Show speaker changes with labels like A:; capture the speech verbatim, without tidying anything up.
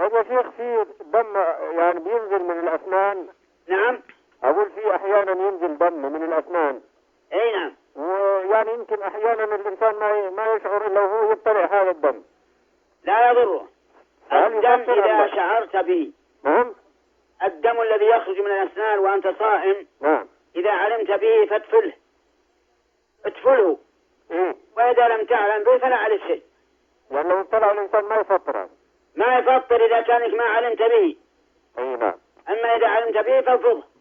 A: طيب يا شيخ، في دم يعني بينزل من الأسنان؟
B: نعم.
A: أقول في أحيانا ينزل دم من الأسنان.
B: أي نعم.
A: ويعني يمكن أحيانا الإنسان ما ما يشعر إلا وهو يطلع هذا الدم.
B: لا يضره الدم إذا شعرت به.
A: نعم.
B: الدم الذي يخرج من الأسنان وأنت صائم.
A: نعم.
B: إذا علمت به فادفله ادفله.
A: إيه؟
B: وإذا لم تعلم به فلا عليه شيء.
A: يعني لو طلع الإنسان ما يفطر.
B: ما يفطر إذا كانك ما علمت به.
A: أي نعم.
B: أما إذا علمت به فالفضه.